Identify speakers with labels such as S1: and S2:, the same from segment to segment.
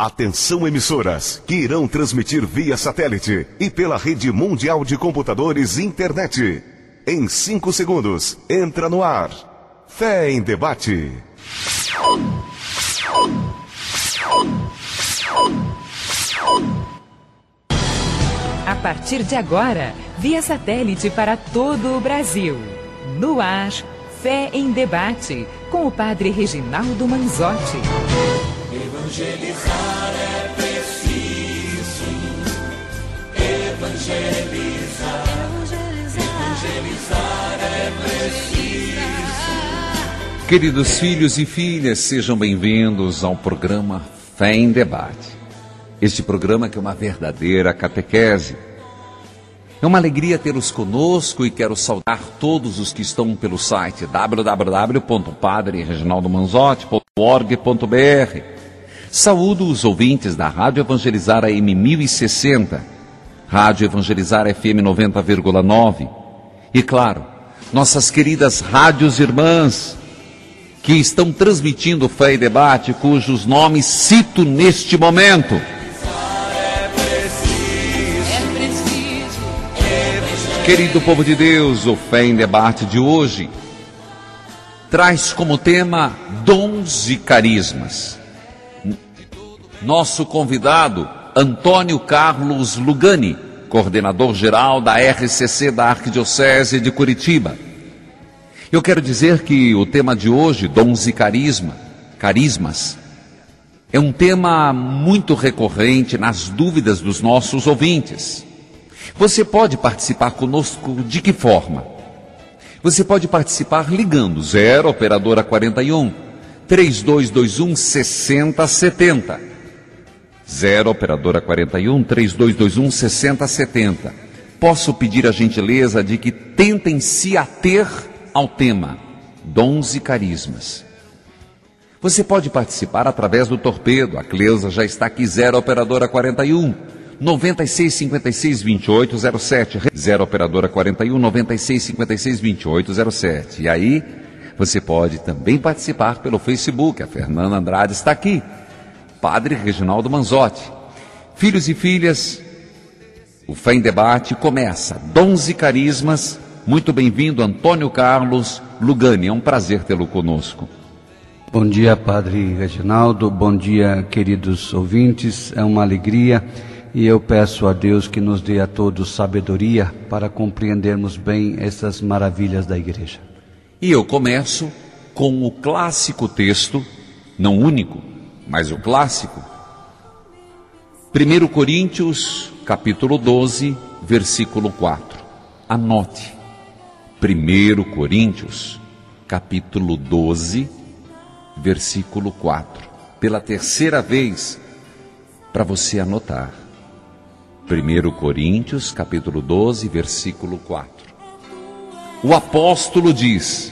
S1: Atenção emissoras que irão transmitir via satélite e pela rede mundial de computadores internet. Em 5 segundos, entra no ar. Fé em Debate.
S2: A partir de agora, via satélite para todo o Brasil. No ar, Fé em Debate, com o padre Reginaldo Manzotti.
S3: Evangelizar é preciso. Evangelizar. Evangelizar é preciso.
S4: Queridos filhos e filhas, sejam bem-vindos ao programa Fé em Debate. Este programa que é uma verdadeira catequese. É uma alegria tê-los conosco e quero saudar todos os que estão pelo site www.padrereginaldomanzotti.org.br. Saúdo os ouvintes da Rádio Evangelizar AM 1060, Rádio Evangelizar FM 90,9 e, claro, nossas queridas rádios irmãs que estão transmitindo Fé e Debate, cujos nomes cito neste momento. Querido povo de Deus, o Fé em Debate de hoje traz como tema dons e carismas. Nosso convidado, Antônio Carlos Lugani, coordenador-geral da RCC da Arquidiocese de Curitiba. Eu quero dizer que o tema de hoje, dons e carismas, é um tema muito recorrente nas dúvidas dos nossos ouvintes. Você pode participar conosco de que forma? Você pode participar ligando 0 operadora 41 3221 6070. 0 operadora 41 3221 6070. Posso pedir a gentileza de que tentem se ater ao tema dons e carismas. Você pode participar através do torpedo. A Cleusa já está aqui. 0 operadora 41 96 56 28 07, 0 operadora 41 96 56 28 07. E aí você pode também participar pelo Facebook. A Fernanda Andrade está aqui. Padre Reginaldo Manzotti. Filhos e filhas, o Fé em Debate começa. Dons e carismas. Muito bem-vindo, Antônio Carlos Lugani. É um prazer tê-lo conosco.
S5: Bom dia, Padre Reginaldo. Bom dia, queridos ouvintes. É uma alegria. E eu peço a Deus que nos dê a todos sabedoria para compreendermos bem essas maravilhas da igreja.
S4: E eu começo com o clássico texto, não único, mas o clássico. 1 Coríntios, capítulo 12, versículo 4. Anote. 1 Coríntios, capítulo 12, versículo 4. Pela terceira vez, para você anotar. 1 Coríntios, capítulo 12, versículo 4. O apóstolo diz: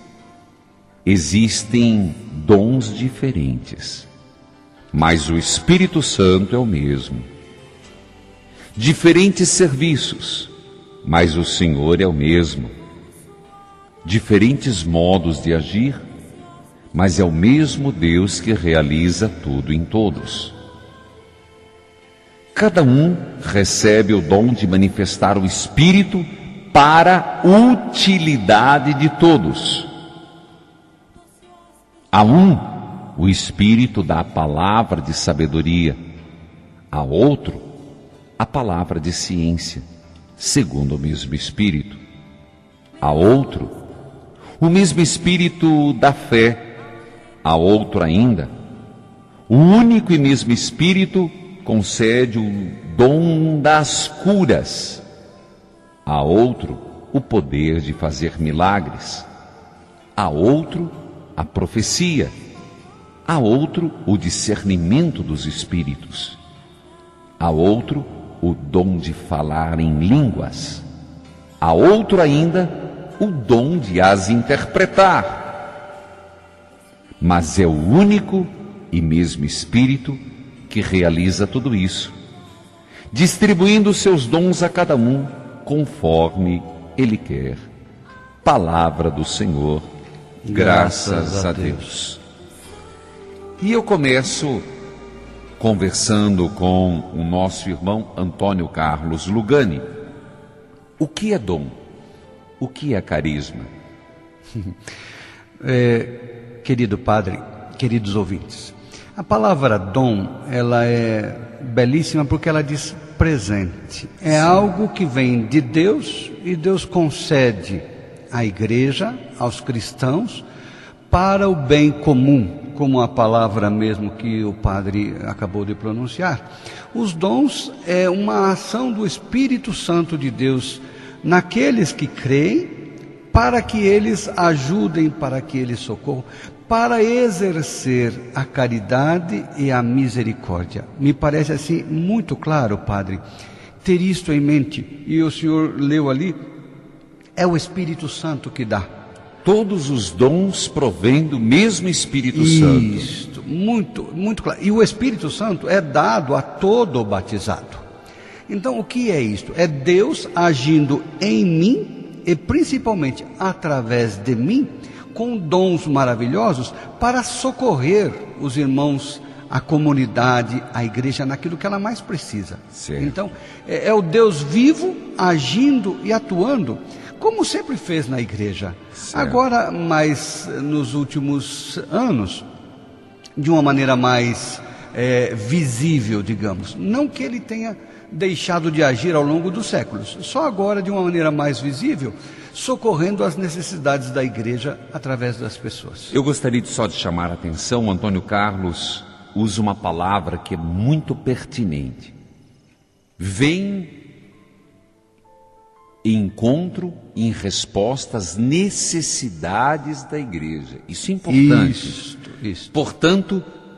S4: existem dons diferentes, mas o Espírito Santo é o mesmo. Diferentes serviços, mas o Senhor é o mesmo. Diferentes modos de agir, mas é o mesmo Deus que realiza tudo em todos. Cada um recebe o dom de manifestar o Espírito para a utilidade de todos. A um, o Espírito dá a palavra de sabedoria, a outro, a palavra de ciência, segundo o mesmo Espírito. A outro, o mesmo Espírito da fé, a outro ainda, o único e mesmo Espírito concede o dom das curas, a outro o poder de fazer milagres, a outro a profecia, a outro o discernimento dos espíritos, a outro o dom de falar em línguas, a outro ainda o dom de as interpretar. Mas é o único e mesmo Espírito que realiza tudo isso, distribuindo seus dons a cada um conforme Ele quer. Palavra do Senhor, graças a Deus. E eu começo conversando com o nosso irmão Antônio Carlos Lugani. O que é dom? O que é carisma?
S5: Querido padre, queridos ouvintes, a palavra dom, ela é belíssima porque ela diz presente. É algo que vem de Deus e Deus concede à igreja, aos cristãos, para o bem comum, como a palavra mesmo que o padre acabou de pronunciar. Os dons é uma ação do Espírito Santo de Deus naqueles que creem, para que eles ajudem, para que eles socorram, para exercer a caridade e a misericórdia. Me parece assim muito claro, padre, ter isto em mente. E o senhor leu ali, é o Espírito Santo que dá.
S4: Todos os dons provêm do mesmo Espírito Santo.
S5: Isso, muito claro. E o Espírito Santo é dado a todo batizado. Então, o que é isto? É Deus agindo em mim e principalmente através de mim, com dons maravilhosos para socorrer os irmãos, a comunidade, a igreja naquilo que ela mais precisa.
S4: Certo.
S5: Então, é o Deus vivo agindo e atuando, como sempre fez na igreja.
S4: Certo.
S5: Agora, mas nos últimos anos, de uma maneira mais visível, digamos. Não que ele tenha deixado de agir ao longo dos séculos, só agora de uma maneira mais visível, socorrendo as necessidades da igreja através das pessoas.
S4: Eu gostaria só de chamar a atenção, Antônio Carlos usa uma palavra que é muito pertinente. Vem em encontro, em resposta às necessidades da igreja. Isso é importante.
S5: Isso.
S4: Portanto,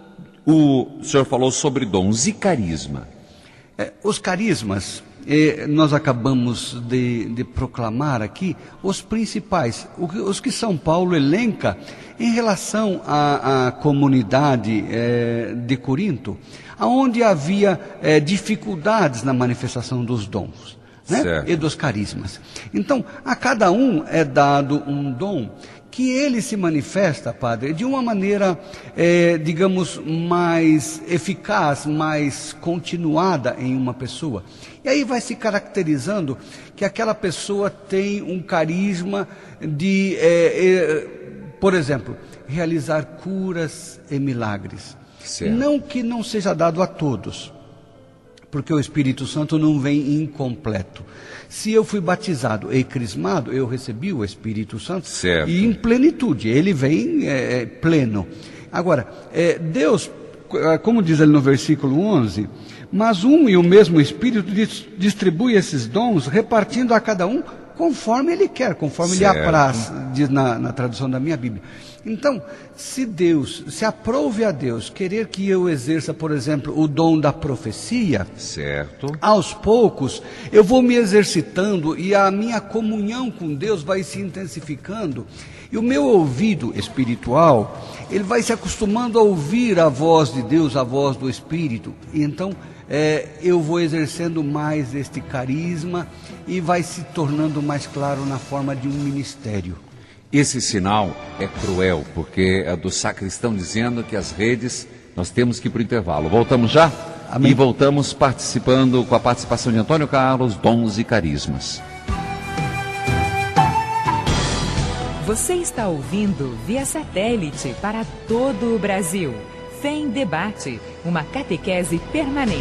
S4: o senhor falou sobre dons e carisma.
S5: Os carismas, nós acabamos de proclamar aqui os principais, os que São Paulo elenca em relação à comunidade de Corinto, onde havia dificuldades na manifestação dos dons, né? E dos carismas. Então, a cada um é dado um dom que ele se manifesta, padre, de uma maneira, digamos, mais eficaz, mais continuada em uma pessoa. E aí vai se caracterizando que aquela pessoa tem um carisma de, por exemplo, realizar curas e milagres.
S4: Certo.
S5: Não que não seja dado a todos, porque o Espírito Santo não vem incompleto. Se eu fui batizado e crismado, eu recebi o Espírito Santo.
S4: Certo.
S5: E em plenitude, ele vem pleno. Agora, Deus, como diz ali no versículo 11, mas um e o mesmo Espírito distribui esses dons, repartindo a cada um conforme ele quer, conforme lhe apraz, diz na tradução da minha Bíblia. Então, se aprove a Deus querer que eu exerça, por exemplo, o dom da profecia,
S4: certo,
S5: aos poucos eu vou me exercitando e a minha comunhão com Deus vai se intensificando, e o meu ouvido espiritual, ele vai se acostumando a ouvir a voz de Deus, a voz do Espírito, e então eu vou exercendo mais este carisma e vai se tornando mais claro na forma de um ministério.
S4: Esse sinal é cruel, porque é do sacristão dizendo que as redes, nós temos que ir para o intervalo. Voltamos já?
S5: Amém.
S4: E voltamos participando com a participação de Antônio Carlos, dons e carismas.
S2: Você está ouvindo via satélite para todo o Brasil. Fé em Debate, uma catequese permanente.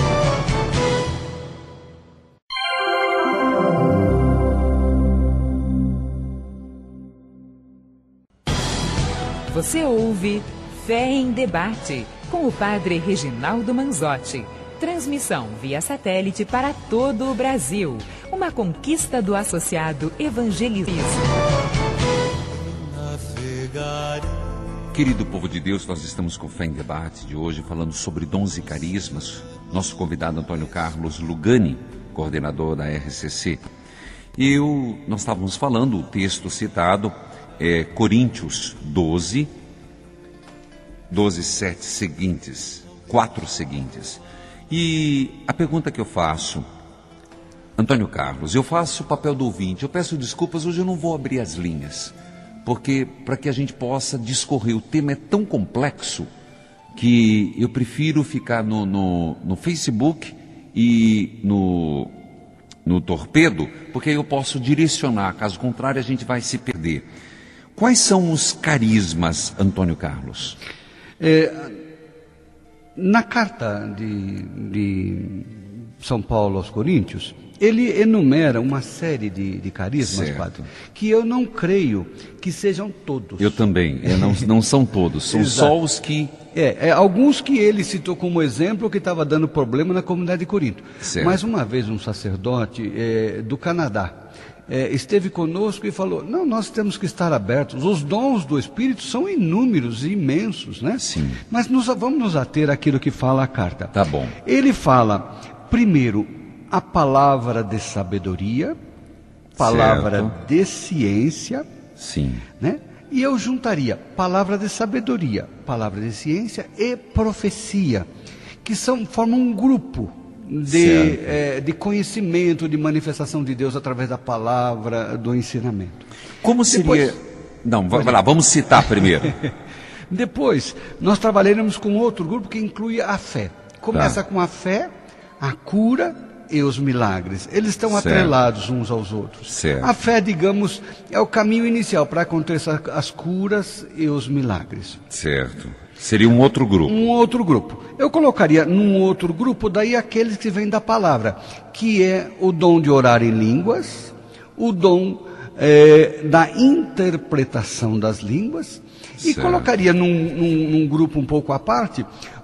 S2: Você ouve Fé em Debate, com o padre Reginaldo Manzotti. Transmissão via satélite para todo o Brasil. Uma conquista do associado Evangelismo.
S4: Querido povo de Deus, nós estamos com Fé em Debate de hoje, falando sobre dons e carismas. Nosso convidado Antônio Carlos Lugani, coordenador da RCC. Nós estávamos falando, o texto citado é Coríntios 12, 7 seguintes, 4 seguintes. E a pergunta que eu faço, Antônio Carlos, eu faço o papel do ouvinte, eu peço desculpas, hoje eu não vou abrir as linhas, porque para que a gente possa discorrer, o tema é tão complexo que eu prefiro ficar no Facebook e no Torpedo, porque eu posso direcionar, caso contrário a gente vai se perder. Quais são os carismas, Antônio Carlos?
S5: Na carta de São Paulo aos Coríntios, ele enumera uma série de carismas,
S4: Certo.
S5: padre, que eu não creio que sejam todos.
S4: Eu também, não são todos, são
S5: Exato.
S4: só os que...
S5: Alguns que ele citou como exemplo que estava dando problema na comunidade de Corinto.
S4: Certo.
S5: Mas uma vez um sacerdote do Canadá esteve conosco e falou, não, nós temos que estar abertos, os dons do Espírito são inúmeros e imensos, né?
S4: Sim.
S5: Mas vamos nos ater àquilo que fala a carta.
S4: Tá bom.
S5: Ele fala, primeiro, a palavra de sabedoria, palavra
S4: Certo.
S5: de ciência,
S4: Sim,
S5: né? E eu juntaria palavra de sabedoria, palavra de ciência e profecia, que formam um grupo de conhecimento, de manifestação de Deus através da palavra, do ensinamento.
S4: como seria...
S5: Depois-
S4: Não, vai lá, vamos citar primeiro.
S5: Depois, nós trabalharemos com outro grupo que inclui a fé. Começa com a fé, a cura e os milagres. Eles estão
S4: Certo.
S5: atrelados uns aos outros.
S4: Certo.
S5: A fé, digamos, é o caminho inicial para acontecer as curas e os milagres.
S4: Certo. Seria um outro grupo.
S5: Um outro grupo. Eu colocaria num outro grupo, daí aqueles que vêm da palavra, que é o dom de orar em línguas, o dom da interpretação das línguas, e
S4: Certo.
S5: colocaria num grupo um pouco à parte,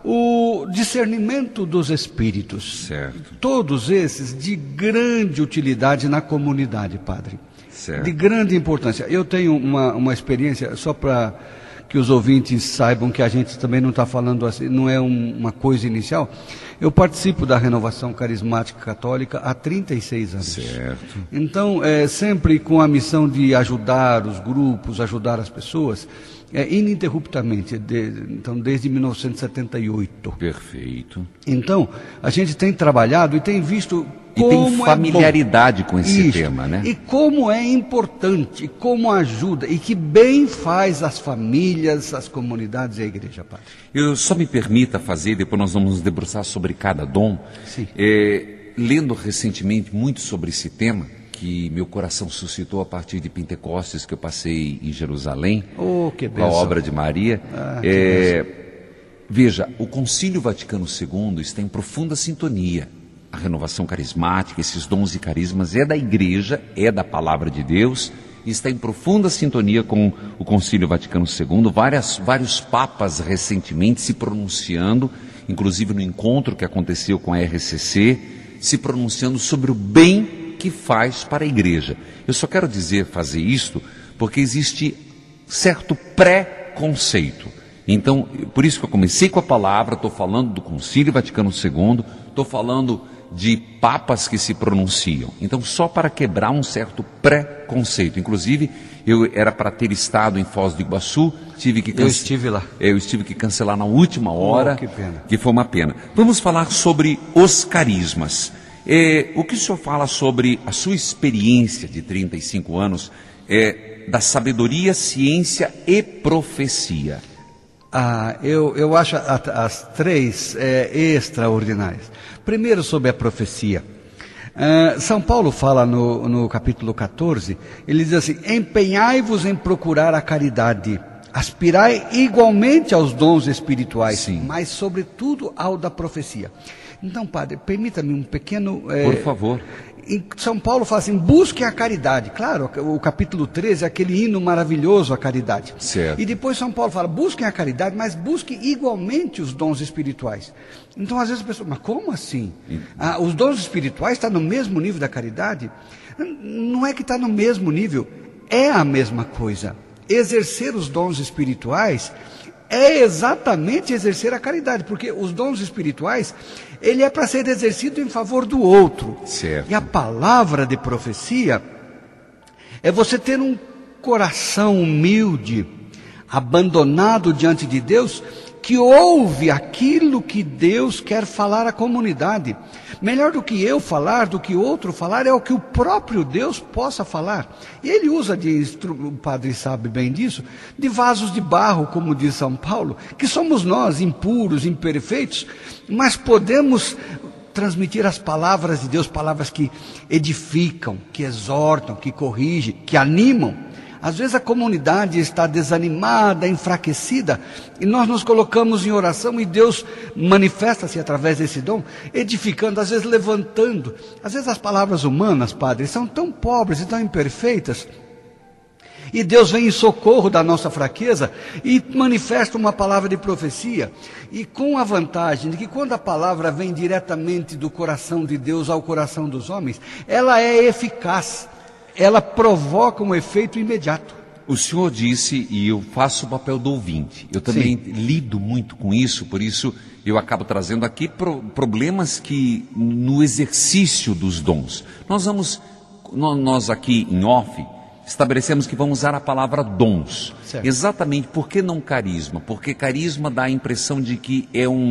S5: o discernimento dos espíritos.
S4: Certo.
S5: Todos esses de grande utilidade na comunidade, padre.
S4: Certo.
S5: De grande importância. Eu tenho uma experiência, só para que os ouvintes saibam que a gente também não está falando assim, não é uma coisa inicial. Eu participo da Renovação Carismática Católica há 36 anos.
S4: Certo.
S5: Então, sempre com a missão de ajudar os grupos, ajudar as pessoas, ininterruptamente, então desde 1978.
S4: Perfeito.
S5: Então, a gente tem trabalhado e tem visto
S4: E
S5: como
S4: tem familiaridade com esse
S5: Isso.
S4: tema, né?
S5: E como é importante, como ajuda, e que bem faz as famílias, as comunidades e a igreja, padre.
S4: Eu só me permita fazer, depois nós vamos nos debruçar sobre cada dom.
S5: Sim.
S4: Lendo recentemente muito sobre esse tema, que meu coração suscitou a partir de Pentecostes, que eu passei em Jerusalém,
S5: Oh, que
S4: com a
S5: bênção.
S4: obra de Maria.
S5: Que
S4: Veja, o Concílio Vaticano II está em profunda sintonia. A renovação carismática, esses dons e carismas é da igreja, é da palavra de Deus, e está em profunda sintonia com o Concílio Vaticano II, vários papas recentemente se pronunciando, inclusive no encontro que aconteceu com a RCC, se pronunciando sobre o bem que faz para a igreja. Eu só quero fazer isto, porque existe certo pré-conceito. Então, por isso que eu comecei com a palavra, estou falando do Concílio Vaticano II, estou falando de papas que se pronunciam. Então, só para quebrar um certo pré-conceito. Inclusive, eu era para ter estado em Foz do Iguaçu,
S5: Eu estive lá.
S4: Eu estive que cancelar na última hora,
S5: que pena.
S4: que foi uma pena. Vamos falar sobre os carismas. O que o senhor fala sobre a sua experiência de 35 anos da sabedoria, ciência e profecia?
S5: Eu acho as três extraordinárias. Primeiro, sobre a profecia. São Paulo fala no capítulo 14, ele diz assim: empenhai-vos em procurar a caridade, aspirai igualmente aos dons espirituais,
S4: Sim.
S5: mas sobretudo ao da profecia. Então, padre, permita-me um pequeno...
S4: Por favor.
S5: Em São Paulo fala assim: busquem a caridade. Claro, o capítulo 13 é aquele hino maravilhoso à caridade.
S4: Certo.
S5: E depois São Paulo fala: busquem a caridade, mas busquem igualmente os dons espirituais. Então, às vezes a pessoa, mas como assim? Os dons espirituais estão no mesmo nível da caridade? Não é que está no mesmo nível, é a mesma coisa. Exercer os dons espirituais é exatamente exercer a caridade, porque os dons espirituais, ele é para ser exercido em favor do outro.
S4: Certo.
S5: E a palavra de profecia é você ter um coração humilde, abandonado diante de Deus, que ouve aquilo que Deus quer falar à comunidade. Melhor do que eu falar, do que outro falar, é o que o próprio Deus possa falar. E ele usa, o padre sabe bem disso, de vasos de barro, como diz São Paulo, que somos nós, impuros, imperfeitos, mas podemos transmitir as palavras de Deus, palavras que edificam, que exortam, que corrigem, que animam. Às vezes a comunidade está desanimada, enfraquecida, e nós nos colocamos em oração e Deus manifesta-se através desse dom, edificando, às vezes levantando. Às vezes as palavras humanas, padre, são tão pobres e tão imperfeitas, e Deus vem em socorro da nossa fraqueza e manifesta uma palavra de profecia. E com a vantagem de que quando a palavra vem diretamente do coração de Deus ao coração dos homens, ela é eficaz, ela provoca um efeito imediato.
S4: O senhor disse, e eu faço o papel do ouvinte, eu também lido muito com isso, por isso eu acabo trazendo aqui problemas que no exercício dos dons. Nós aqui em off, estabelecemos que vamos usar a palavra dons. Certo. Exatamente, por que não carisma? Porque carisma dá a impressão de que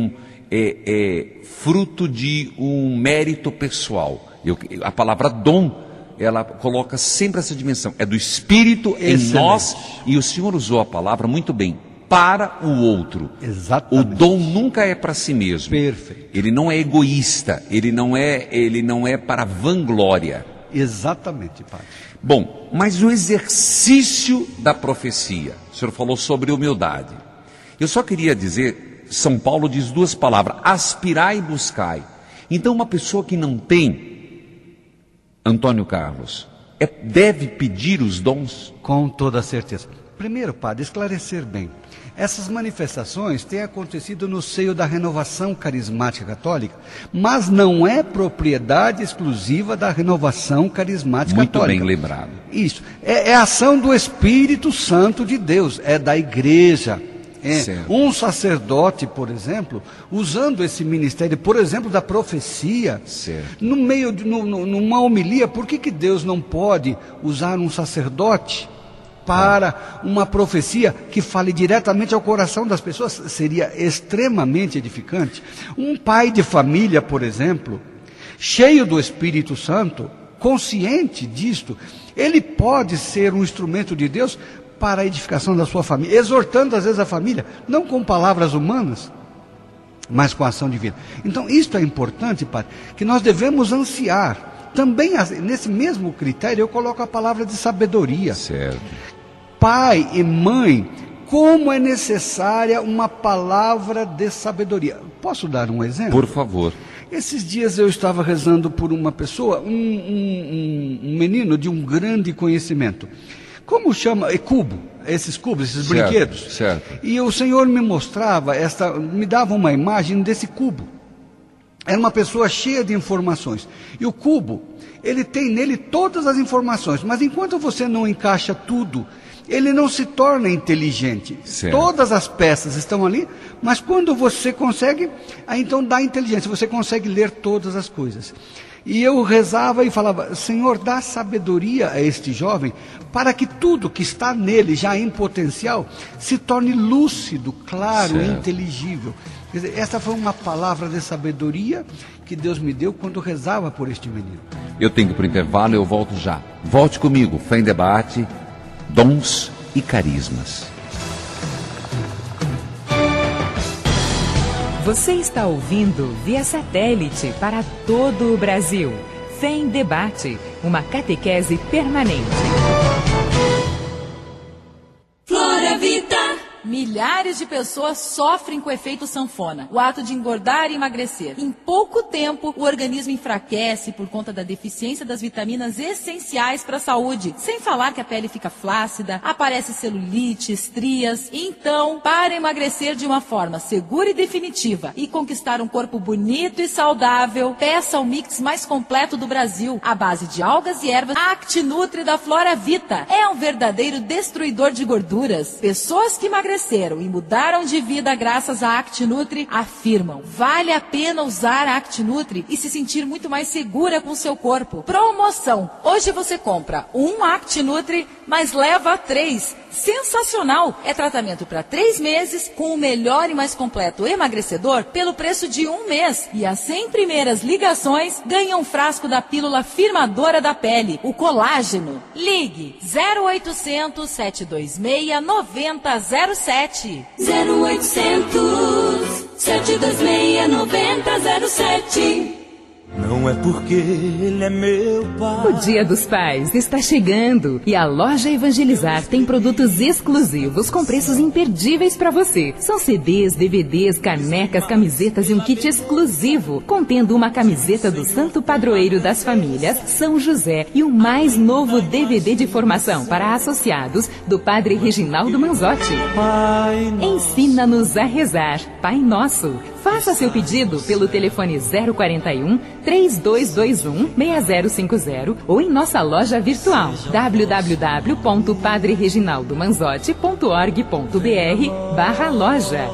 S4: é fruto de um mérito pessoal. A palavra dom, ela coloca sempre essa dimensão, é do Espírito em nós, e o Senhor usou a palavra muito bem, para o outro.
S5: Exatamente.
S4: O dom nunca é para si mesmo.
S5: Perfeito.
S4: Ele não é egoísta, ele não é para vanglória.
S5: Exatamente, padre.
S4: Bom, mas o exercício da profecia, o senhor falou sobre humildade. Eu só queria dizer, São Paulo diz duas palavras, aspirai e buscai. Então uma pessoa que não tem, Antônio Carlos, deve pedir os dons?
S5: Com toda certeza. Primeiro, padre, esclarecer bem. Essas manifestações têm acontecido no seio da renovação carismática católica, mas não é propriedade exclusiva da renovação carismática católica.
S4: Muito bem lembrado.
S5: Isso. É ação do Espírito Santo de Deus, é da igreja. Um sacerdote, por exemplo, usando esse ministério, por exemplo, da profecia, no meio de numa homilia, por que Deus não pode usar um sacerdote para uma profecia que fale diretamente ao coração das pessoas? Seria extremamente edificante. Um pai de família, por exemplo, cheio do Espírito Santo, consciente disto, ele pode ser um instrumento de Deus para a edificação da sua família, exortando às vezes a família, não com palavras humanas, mas com a ação divina. Então isto é importante, padre, que nós devemos ansiar. Também nesse mesmo critério eu coloco a palavra de sabedoria.
S4: Certo.
S5: Pai e mãe, como é necessária uma palavra de sabedoria. Posso dar um exemplo?
S4: Por favor.
S5: Esses dias eu estava rezando por uma pessoa, um menino de um grande conhecimento. Como chama? Esses cubos, esses brinquedos.
S4: Certo.
S5: E o Senhor me mostrava, me dava uma imagem desse cubo. Era uma pessoa cheia de informações. E o cubo, ele tem nele todas as informações, mas enquanto você não encaixa tudo, ele não se torna inteligente.
S4: Certo.
S5: Todas as peças estão ali, mas quando você consegue, aí então dá inteligência, você consegue ler todas as coisas. E eu rezava e falava, Senhor, dá sabedoria a este jovem, para que tudo que está nele já em potencial, se torne lúcido, claro,
S4: certo,
S5: inteligível. Quer dizer, essa foi uma palavra de sabedoria que Deus me deu quando rezava por este menino.
S4: Eu tenho que ir para o intervalo, eu volto já. Volte comigo, Fé em Debate, dons e carismas.
S2: Você está ouvindo via satélite para todo o Brasil. Fé em Debate, uma catequese permanente.
S6: Flora Vida. Milhares de pessoas sofrem com o efeito sanfona, o ato de engordar e emagrecer. Em pouco tempo, o organismo enfraquece por conta da deficiência das vitaminas essenciais para a saúde. Sem falar que a pele fica flácida, aparece celulite, estrias. Então, para emagrecer de uma forma segura e definitiva e conquistar um corpo bonito e saudável, peça o mix mais completo do Brasil, à base de algas e ervas. A ActiNutri da Flora Vita é um verdadeiro destruidor de gorduras. Pessoas que emagreceram e mudaram de vida graças à ActiNutri afirmam: vale a pena usar a ActiNutri e se sentir muito mais segura com seu corpo. Promoção: hoje você compra um ActiNutri, mas leva 3. sensacional. É tratamento para 3 meses, com o melhor e mais completo emagrecedor pelo preço de 1 mês. E as 100 primeiras ligações ganham um frasco da pílula firmadora da pele, o colágeno. Ligue 0800 726 9007.
S3: 0800 726 9007. Não é porque ele é meu pai.
S2: O Dia dos Pais está chegando e a Loja Evangelizar tem produtos exclusivos com preços imperdíveis para você. São CDs, DVDs, canecas, camisetas e um kit exclusivo, contendo uma camiseta do Santo Padroeiro das Famílias, São José, e o mais novo DVD de formação para associados do Padre Reginaldo Manzotti. Ensina-nos a rezar, Pai Nosso. Faça seu pedido pelo telefone 041 3221 6050 ou em nossa loja virtual www.padrereginaldomanzotti.org.br/loja.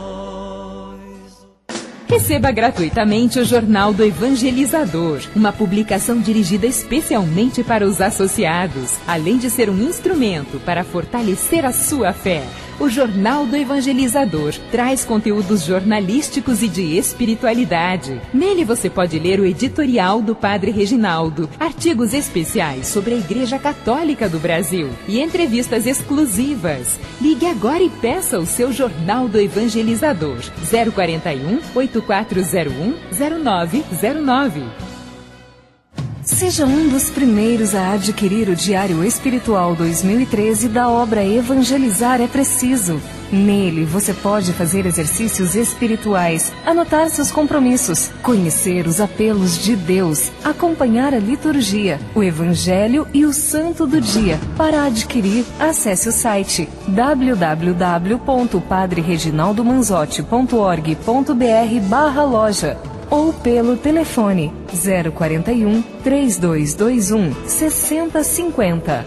S2: Receba gratuitamente o Jornal do Evangelizador, uma publicação dirigida especialmente para os associados, além de ser um instrumento para fortalecer a sua fé. O Jornal do Evangelizador traz conteúdos jornalísticos e de espiritualidade. Nele você pode ler o editorial do Padre Reginaldo, artigos especiais sobre a Igreja Católica do Brasil e entrevistas exclusivas. Ligue agora e peça o seu Jornal do Evangelizador. 041 8401 0909.
S7: Seja um dos primeiros a adquirir o Diário Espiritual 2013 da obra Evangelizar é Preciso. Nele você pode fazer exercícios espirituais, anotar seus compromissos, conhecer os apelos de Deus, acompanhar a liturgia, o Evangelho e o Santo do Dia. Para adquirir, acesse o site www.padrereginaldomanzotti.org.br/loja ou pelo telefone 041 3221 6050.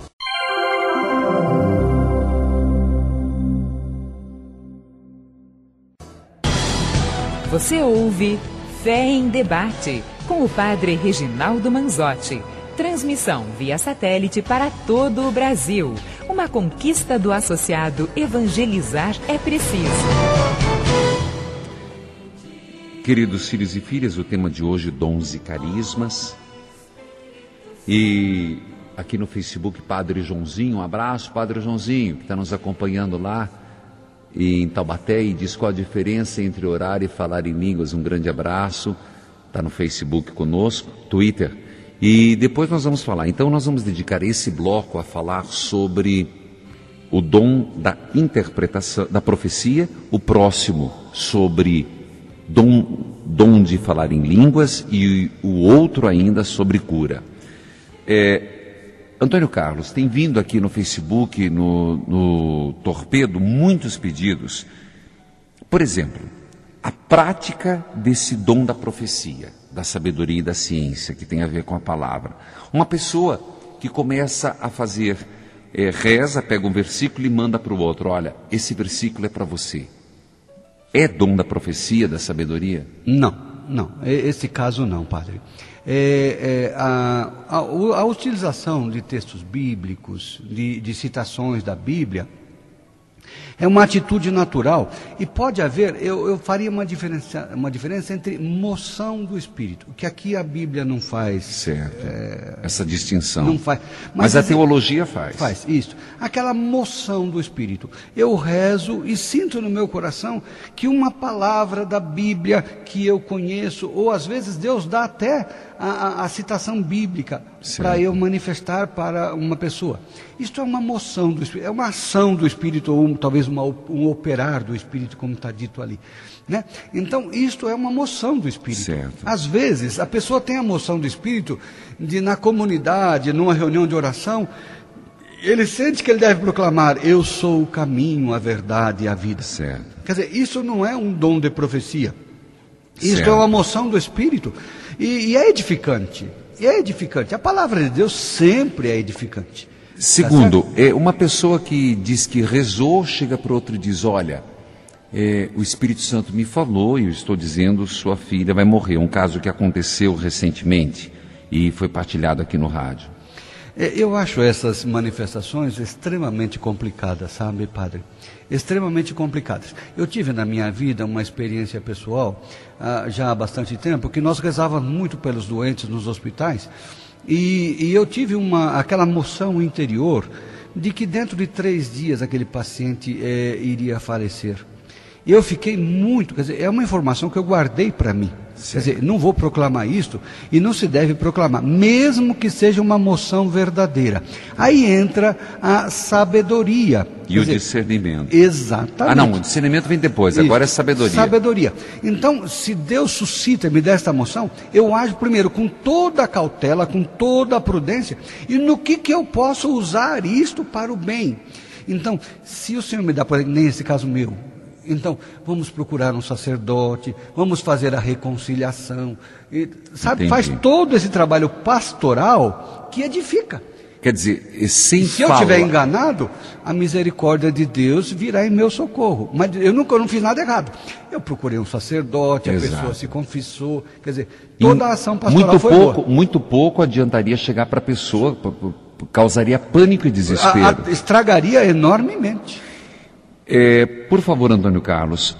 S2: Você ouve Fé em Debate, com o Padre Reginaldo Manzotti. Transmissão via satélite para todo o Brasil. Uma conquista do associado Evangelizar é Preciso.
S4: Queridos filhos e filhas, o tema de hoje, dons e carismas. E aqui no Facebook, Padre Joãozinho, um abraço, Padre Joãozinho, que está nos acompanhando lá em Taubaté e diz qual a diferença entre orar e falar em línguas. Um grande abraço, está no Facebook conosco, Twitter. E depois nós vamos falar, então nós vamos dedicar esse bloco a falar sobre o dom da interpretação, da profecia, o próximo sobre dom de falar em línguas e o outro ainda sobre cura. Antônio Carlos, tem vindo aqui no Facebook, no Torpedo, muitos pedidos. Por exemplo, a prática desse dom da profecia, da sabedoria e da ciência, que tem a ver com a palavra. Uma pessoa que começa a fazer, reza, pega um versículo e manda para o outro, olha, esse versículo é para você. É dom da profecia, da sabedoria?
S5: Não. Esse caso não, padre. A utilização de textos bíblicos, de citações da Bíblia, é uma atitude natural e pode haver, eu faria uma diferença entre moção do Espírito, que aqui a Bíblia não faz.
S4: Certo, essa distinção.
S5: Não faz.
S4: Mas a teologia faz.
S5: Faz, isso. Aquela moção do Espírito. Eu rezo e sinto no meu coração que uma palavra da Bíblia que eu conheço, ou às vezes Deus dá até a citação bíblica para eu manifestar para uma pessoa. Isto é uma moção do Espírito, é uma ação do Espírito, ou talvez um operar do Espírito, como está dito ali. Né? Então, isto é uma moção do Espírito.
S4: Certo.
S5: Às vezes, a pessoa tem a moção do Espírito de, na comunidade, numa reunião de oração, ele sente que ele deve proclamar, eu sou o caminho, a verdade e a vida.
S4: Certo.
S5: Quer dizer, isso não é um dom de profecia. Isto é uma moção do Espírito. E é edificante. A palavra de Deus sempre é edificante.
S4: Segundo, uma pessoa que diz que rezou, chega para o outro e diz, olha, o Espírito Santo me falou e eu estou dizendo, sua filha vai morrer. Um caso que aconteceu recentemente e foi partilhado aqui no rádio.
S5: Eu acho essas manifestações extremamente complicadas, sabe, padre? Extremamente complicadas. Eu tive na minha vida uma experiência pessoal, já há bastante tempo, que nós rezávamos muito pelos doentes nos hospitais, e eu tive aquela moção interior de que dentro de 3 dias aquele paciente iria falecer. E eu fiquei muito, quer dizer, é uma informação que eu guardei para mim. Quer dizer, não vou proclamar isto, e não se deve proclamar, mesmo que seja uma moção verdadeira. Aí entra a sabedoria.
S4: E o discernimento.
S5: Exatamente.
S4: Não, o discernimento vem depois, agora é sabedoria.
S5: Sabedoria. Então, se Deus suscita, me dá esta moção, eu ajo primeiro com toda a cautela, com toda a prudência, e no que eu posso usar isto para o bem. Então, se o Senhor me dá, nesse caso meu, então, vamos procurar um sacerdote, vamos fazer a reconciliação, sabe, faz todo esse trabalho pastoral que edifica.
S4: Quer dizer, sem
S5: se eu estiver enganado, a misericórdia de Deus virá em meu socorro. Mas eu não fiz nada errado. Eu procurei um sacerdote, a pessoa se confessou, quer dizer, toda a ação pastoral foi boa.
S4: Muito pouco adiantaria chegar para a pessoa, causaria pânico e desespero.
S5: Estragaria enormemente.
S4: Por favor, Antônio Carlos,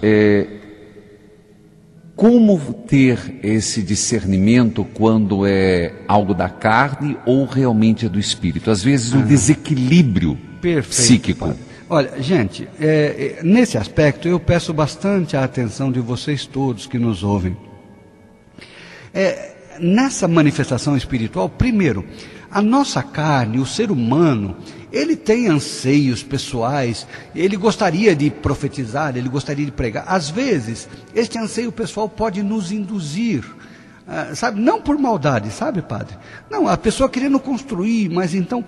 S4: como ter esse discernimento quando é algo da carne ou realmente é do espírito? Às vezes o desequilíbrio psíquico.
S5: Padre. Olha, gente, nesse aspecto eu peço bastante a atenção de vocês todos que nos ouvem. Nessa manifestação espiritual, primeiro, a nossa carne, o ser humano, ele tem anseios pessoais, ele gostaria de profetizar, ele gostaria de pregar. Às vezes, este anseio pessoal pode nos induzir, sabe, não por maldade, sabe, padre? Não, a pessoa querendo construir, mas então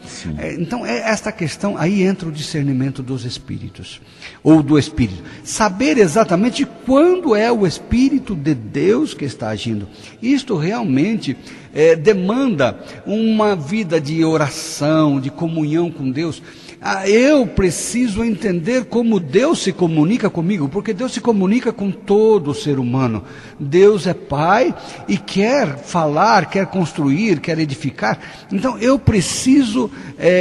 S5: esta questão, aí entra o discernimento dos espíritos, ou do espírito. Saber exatamente quando é o Espírito de Deus que está agindo. Isto realmente demanda uma vida de oração, de comunhão com Deus. Eu preciso entender como Deus se comunica comigo, porque Deus se comunica com todo o ser humano. Deus é Pai e quer falar, quer construir, quer edificar. Então eu preciso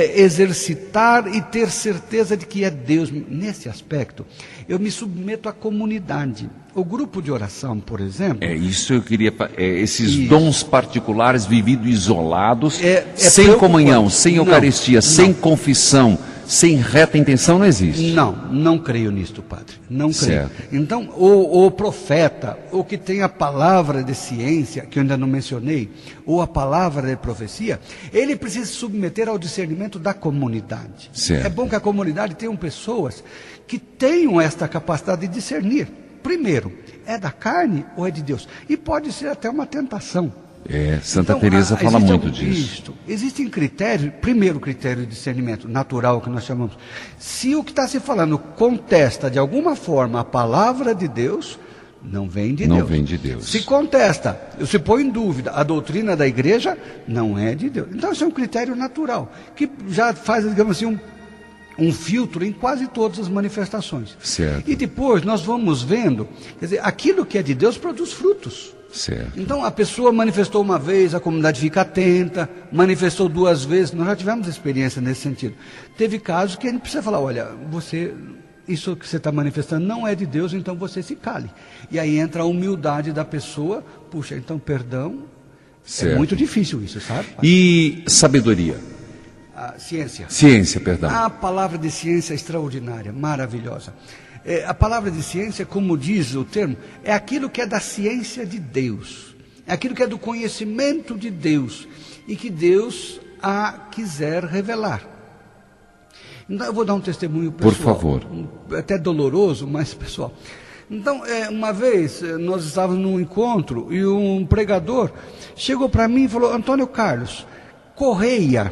S5: exercitar e ter certeza de que é Deus. Nesse aspecto, eu me submeto à comunidade. O grupo de oração, por exemplo...
S4: Isso eu queria... esses dons particulares vividos isolados, sem comunhão, sem Eucaristia, sem confissão, sem reta intenção, não existe.
S5: Não creio nisto, padre. Não creio. Então, o profeta, o que tem a palavra de ciência, que eu ainda não mencionei, ou a palavra de profecia, ele precisa se submeter ao discernimento da comunidade. É bom que a comunidade tenha pessoas que tenham esta capacidade de discernir. Primeiro, é da carne ou é de Deus? E pode ser até uma tentação.
S4: Santa Teresa fala muito disso.
S5: Existem critérios, primeiro critério de discernimento natural que nós chamamos. Se o que está se falando contesta de alguma forma a palavra de Deus, não vem de Deus.
S4: Não vem de Deus.
S5: Se contesta, se põe em dúvida a doutrina da igreja, não é de Deus. Então, esse é um critério natural, que já faz, digamos assim, um filtro em quase todas as manifestações.
S4: Certo.
S5: E depois nós vamos vendo, quer dizer, aquilo que é de Deus produz frutos.
S4: Certo.
S5: Então a pessoa manifestou uma vez, a comunidade fica atenta, manifestou 2 vezes, nós já tivemos experiência nesse sentido. Teve casos que a gente precisa falar, olha, isso que você está manifestando não é de Deus, então você se cale. E aí entra a humildade da pessoa, puxa, então perdão,
S4: certo.
S5: É muito difícil isso, sabe?
S4: E sabedoria?
S5: Ciência.
S4: Ciência, perdão.
S5: A palavra de ciência é extraordinária, maravilhosa. A palavra de ciência, como diz o termo, é aquilo que é da ciência de Deus. É aquilo que é do conhecimento de Deus. E que Deus a quiser revelar. Então, eu vou dar um testemunho pessoal.
S4: Por favor.
S5: Até doloroso, mas pessoal. Então, uma vez, nós estávamos num encontro e um pregador chegou para mim e falou, Antônio Carlos, Correia...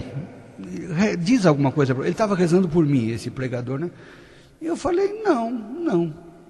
S5: diz alguma coisa para ele. Ele estava rezando por mim, esse pregador, né? E eu falei, não.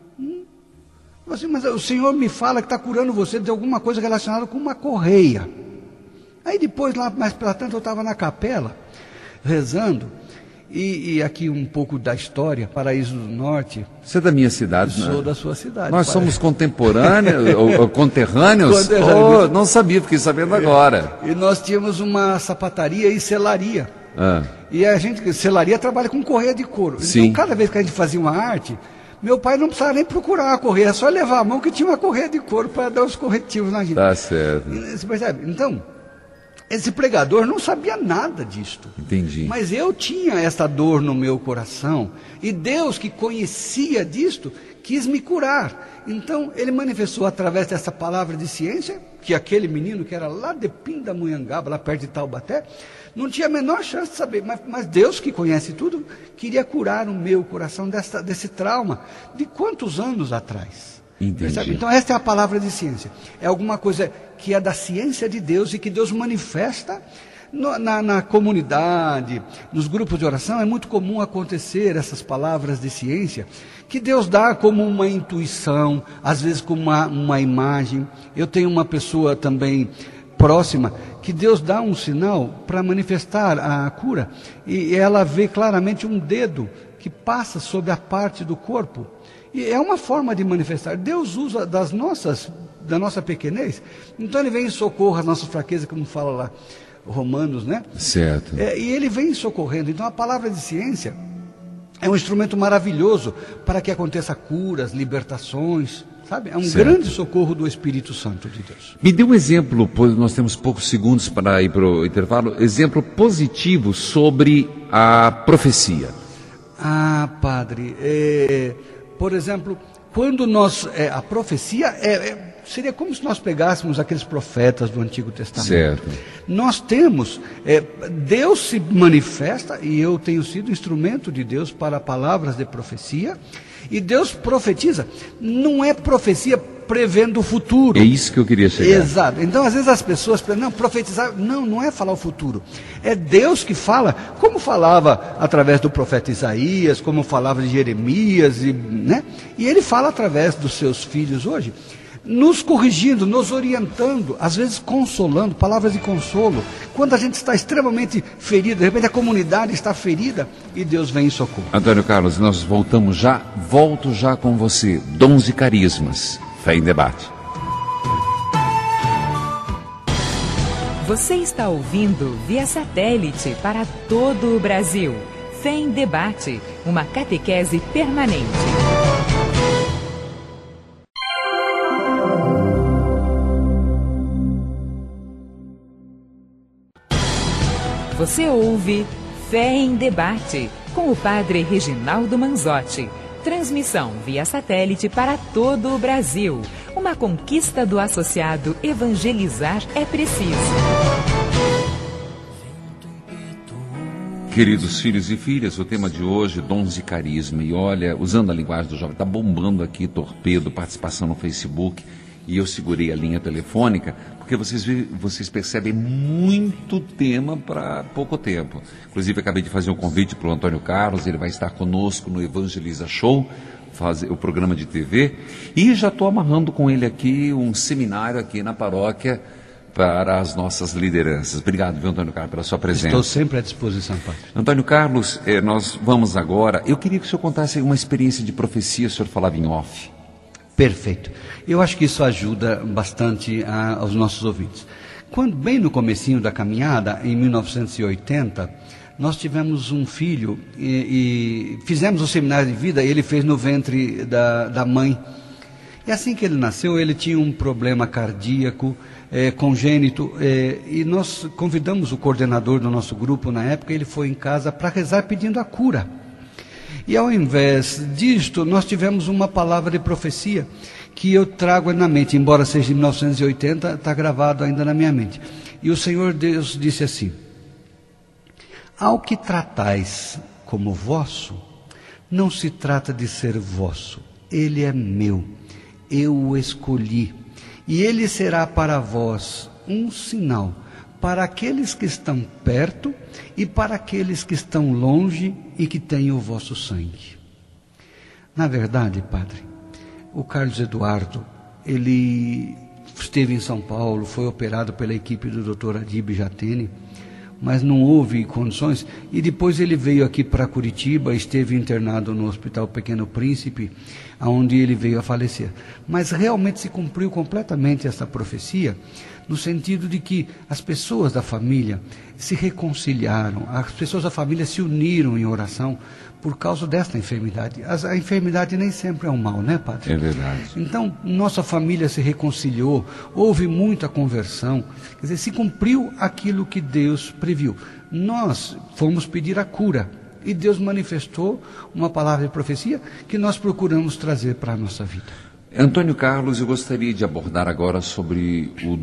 S5: Assim, mas o Senhor me fala que está curando você de alguma coisa relacionada com uma correia. Aí depois, lá mais para tanto, eu estava na capela, rezando, E aqui um pouco da história, Paraíso do Norte.
S4: Você é da minha cidade, né?
S5: Sou da sua cidade.
S4: Nós somos contemporâneos, ou conterrâneos? Oh, não sabia, fiquei sabendo agora.
S5: E nós tínhamos uma sapataria e selaria. E a gente, selaria trabalha com correia de couro.
S4: Sim.
S5: Então, cada vez que a gente fazia uma arte, meu pai não precisava nem procurar a correia, só levar a mão que tinha uma correia de couro para dar os corretivos na gente.
S4: Tá certo.
S5: Você percebe? Então, esse pregador não sabia nada disto.
S4: Entendi.
S5: Mas eu tinha essa dor no meu coração, e Deus, que conhecia disto, quis me curar. Então, ele manifestou através dessa palavra de ciência, que aquele menino que era lá de Pindamonhangaba, lá perto de Taubaté, não tinha a menor chance de saber, mas Deus, que conhece tudo, queria curar o meu coração desse trauma, de quantos anos atrás?
S4: Entendi.
S5: Então esta é a palavra de ciência, é alguma coisa que é da ciência de Deus e que Deus manifesta na comunidade, nos grupos de oração. É muito comum acontecer essas palavras de ciência, que Deus dá como uma intuição, às vezes como uma imagem. Eu tenho uma pessoa também próxima, que Deus dá um sinal para manifestar a cura, e ela vê claramente um dedo que passa sobre a parte do corpo, e é uma forma de manifestar. Deus usa da nossa pequenez, então ele vem em socorro às nossas fraquezas, como fala lá Romanos, né?
S4: Certo.
S5: E ele vem socorrendo. Então a palavra de ciência é um instrumento maravilhoso para que aconteça curas, libertações, sabe? É um grande socorro do Espírito Santo de Deus.
S4: Me dê um exemplo, pois nós temos poucos segundos para ir para o intervalo, exemplo positivo sobre a profecia.
S5: Padre, por exemplo, quando a profecia seria como se nós pegássemos aqueles profetas do Antigo Testamento.
S4: Certo.
S5: Nós temos, Deus se manifesta, e eu tenho sido instrumento de Deus para palavras de profecia, e Deus profetiza. Não é profecia prevendo o futuro.
S4: É isso que eu queria chegar.
S5: Exato. Então, às vezes as pessoas pensam, não, profetizar, não é falar o futuro. É Deus que fala, como falava através do profeta Isaías, como falava de Jeremias, né? E ele fala através dos seus filhos hoje, nos corrigindo, nos orientando, às vezes consolando, palavras de consolo. Quando a gente está extremamente ferido, de repente a comunidade está ferida, e Deus vem em socorro.
S4: Antônio Carlos, nós volto já com você. Dons e carismas. Fé em Debate.
S2: Você está ouvindo via satélite para todo o Brasil. Fé em Debate, uma catequese permanente. Você ouve Fé em Debate, com o Padre Reginaldo Manzotti. Transmissão via satélite para todo o Brasil. Uma conquista do associado Evangelizar é Preciso.
S4: Queridos filhos e filhas, o tema de hoje, dons e carisma. E olha, usando a linguagem do jovem, está bombando aqui, torpedo, participação no Facebook. E eu segurei a linha telefônica, porque vocês percebem muito tema para pouco tempo. Inclusive, acabei de fazer um convite para o Antônio Carlos, ele vai estar conosco no Evangeliza Show, fazer o programa de TV, e já estou amarrando com ele aqui um seminário aqui na paróquia para as nossas lideranças. Obrigado, viu, Antônio Carlos, pela sua presença.
S5: Estou sempre à disposição, Padre.
S4: Antônio Carlos, nós vamos agora, eu queria que o senhor contasse uma experiência de profecia, o senhor falava em off.
S5: Perfeito. Eu acho que isso ajuda bastante aos nossos ouvintes. Quando, bem no comecinho da caminhada, em 1980, nós tivemos um filho e fizemos o seminário de vida, ele fez no ventre da mãe. E assim que ele nasceu, ele tinha um problema cardíaco congênito, e nós convidamos o coordenador do nosso grupo na época, ele foi em casa para rezar pedindo a cura. E ao invés disto, nós tivemos uma palavra de profecia que eu trago na mente, embora seja de 1980, está gravado ainda na minha mente. E o Senhor Deus disse assim: ao que tratais como vosso, não se trata de ser vosso, ele é meu, eu o escolhi, e ele será para vós um sinal, para aqueles que estão perto e para aqueles que estão longe e que têm o vosso sangue. Na verdade, Padre, o Carlos Eduardo, ele esteve em São Paulo, foi operado pela equipe do Dr. Adib Jatene. mas não houve condições, e depois ele veio aqui para Curitiba, esteve internado no Hospital Pequeno Príncipe, onde ele veio a falecer. Mas realmente se cumpriu completamente essa profecia, no sentido de que as pessoas da família se reconciliaram, as pessoas da família se uniram em oração por causa desta enfermidade. A enfermidade nem sempre é um mal, né, padre?
S4: É verdade.
S5: Então, nossa família se reconciliou, houve muita conversão, quer dizer, se cumpriu aquilo que Deus previu. Nós fomos pedir a cura, e Deus manifestou uma palavra de profecia que nós procuramos trazer para a nossa vida.
S4: Antônio Carlos, eu gostaria de abordar agora sobre o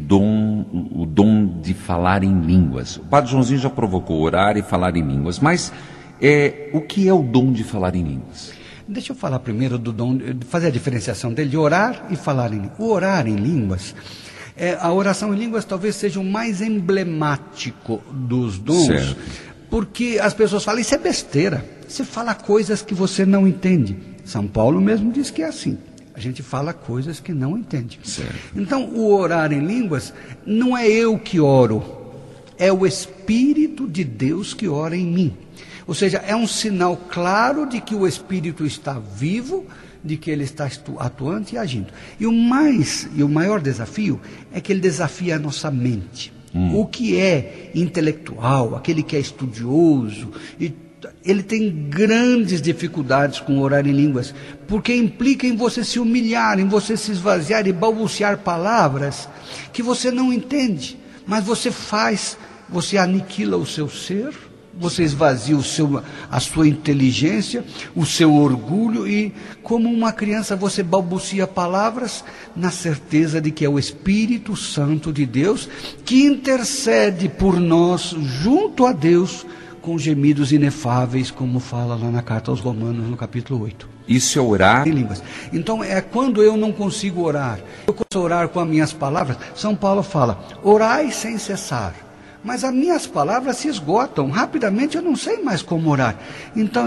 S4: dom de falar em línguas. O Padre Joãozinho já provocou orar e falar em línguas, mas o que é o dom de falar em línguas?
S5: Deixa eu falar primeiro do dom, fazer a diferenciação dele, de orar e falar em línguas. O orar em línguas, a oração em línguas talvez seja o mais emblemático dos dons, certo. Porque as pessoas falam, isso é besteira, você fala coisas que você não entende. São Paulo mesmo diz que é assim. A gente fala coisas que não entende. Certo. Então, o orar em línguas não é eu que oro, é o Espírito de Deus que ora em mim. Ou seja, é um sinal claro de que o Espírito está vivo, de que ele está atuante e agindo. E o maior desafio é que ele desafia a nossa mente. O que é intelectual, aquele que é estudioso, ele tem grandes dificuldades com orar em línguas, porque implica em você se humilhar, em você se esvaziar e balbuciar palavras que você não entende, mas você faz, você aniquila o seu ser, você esvazia a sua inteligência, o seu orgulho, e como uma criança você balbucia palavras na certeza de que é o Espírito Santo de Deus que intercede por nós junto a Deus com gemidos inefáveis, como fala lá na carta aos Romanos, no capítulo 8.
S4: Isso é orar
S5: em línguas. Então, é quando eu não consigo orar, eu consigo orar com as minhas palavras. São Paulo fala, orai sem cessar. Mas as minhas palavras se esgotam, rapidamente eu não sei mais como orar. Então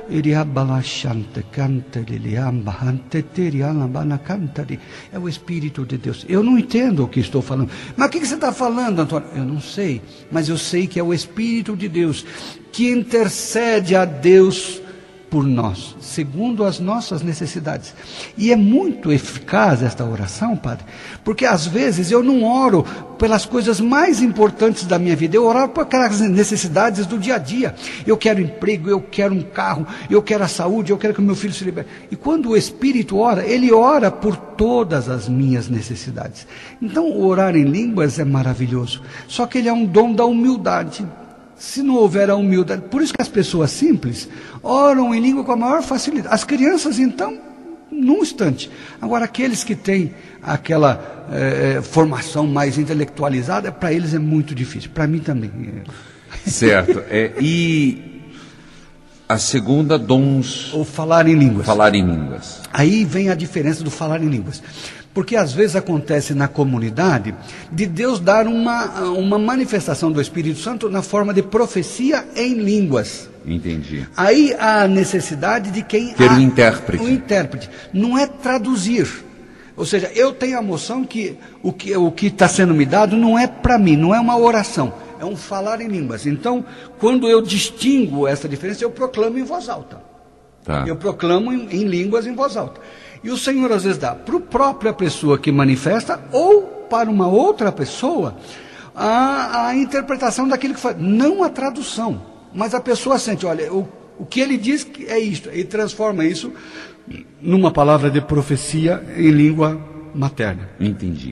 S5: é o Espírito de Deus. Eu não entendo o que estou falando. Mas o que você está falando, Antônio? Eu não sei, mas eu sei que é o Espírito de Deus que intercede a Deus por nós, segundo as nossas necessidades. E é muito eficaz esta oração, padre, porque às vezes eu não oro pelas coisas mais importantes da minha vida, eu oro por aquelas necessidades do dia a dia. Eu quero emprego, eu quero um carro, eu quero a saúde, eu quero que o meu filho se liberte. E quando o Espírito ora, ele ora por todas as minhas necessidades. Então, o orar em línguas é maravilhoso, só que ele é um dom da humildade. Se não houver a humildade, por isso que as pessoas simples oram em língua com a maior facilidade. As crianças, então, num instante. Agora, aqueles que têm aquela formação mais intelectualizada, para eles é muito difícil. Para mim também.
S4: Certo. E a segunda, dons...
S5: Ou falar em línguas.
S4: Falar em línguas.
S5: Aí vem a diferença do falar em línguas. Porque às vezes acontece na comunidade de Deus dar uma manifestação do Espírito Santo na forma de profecia em línguas. Entendi. Aí há a necessidade de quem...
S4: Ter um intérprete.
S5: Um intérprete. Não é traduzir. Ou seja, eu tenho a noção que o que está sendo me dado não é para mim, não é uma oração, é um falar em línguas. Então, quando eu distingo essa diferença, eu proclamo em voz alta. Tá. Eu proclamo em línguas em voz alta. E o Senhor às vezes dá para a própria pessoa que manifesta ou para uma outra pessoa a interpretação daquilo que faz. Não a tradução, mas a pessoa sente, olha, o que ele diz é isto, e transforma isso numa palavra de profecia em língua materna.
S4: Entendi.